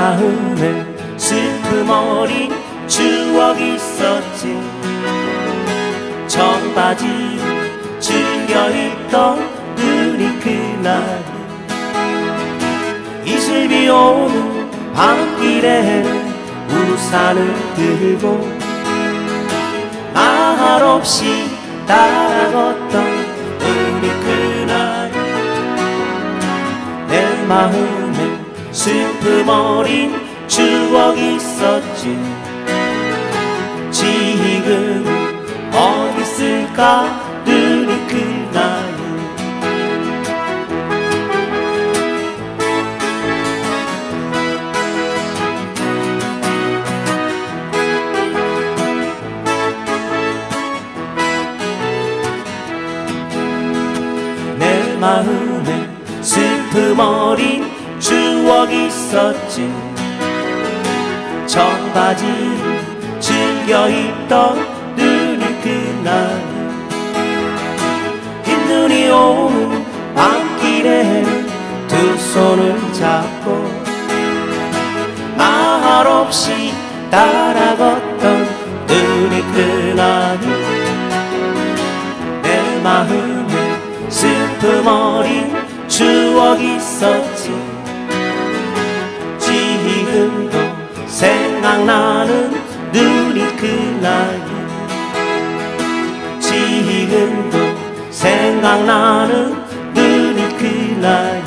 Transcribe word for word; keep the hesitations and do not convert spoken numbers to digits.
마음에 슬픔 어린 추억이 있었지. 청바지 즐겨 입던 우리 그날, 이슬비 오는 밤길에는 우산을 들고 말없이 따라걷던 우리 그날. 내 마음에 슬픔 어린 추억이 있었지. 지금 어디 있을까 우리 그날. 내 마음에 슬픔 어린 추억이 있었지. 청바지 즐겨 입던 우리 그날, 흰 눈이 오는 밤길에 두 손을 잡고 말없이 따라걷던 우리 그날. 내 마음에 슬픔 어린 추억이 있었지. 지금도 생각나는 우리 그날. 지금도 생각나는 우리 그날.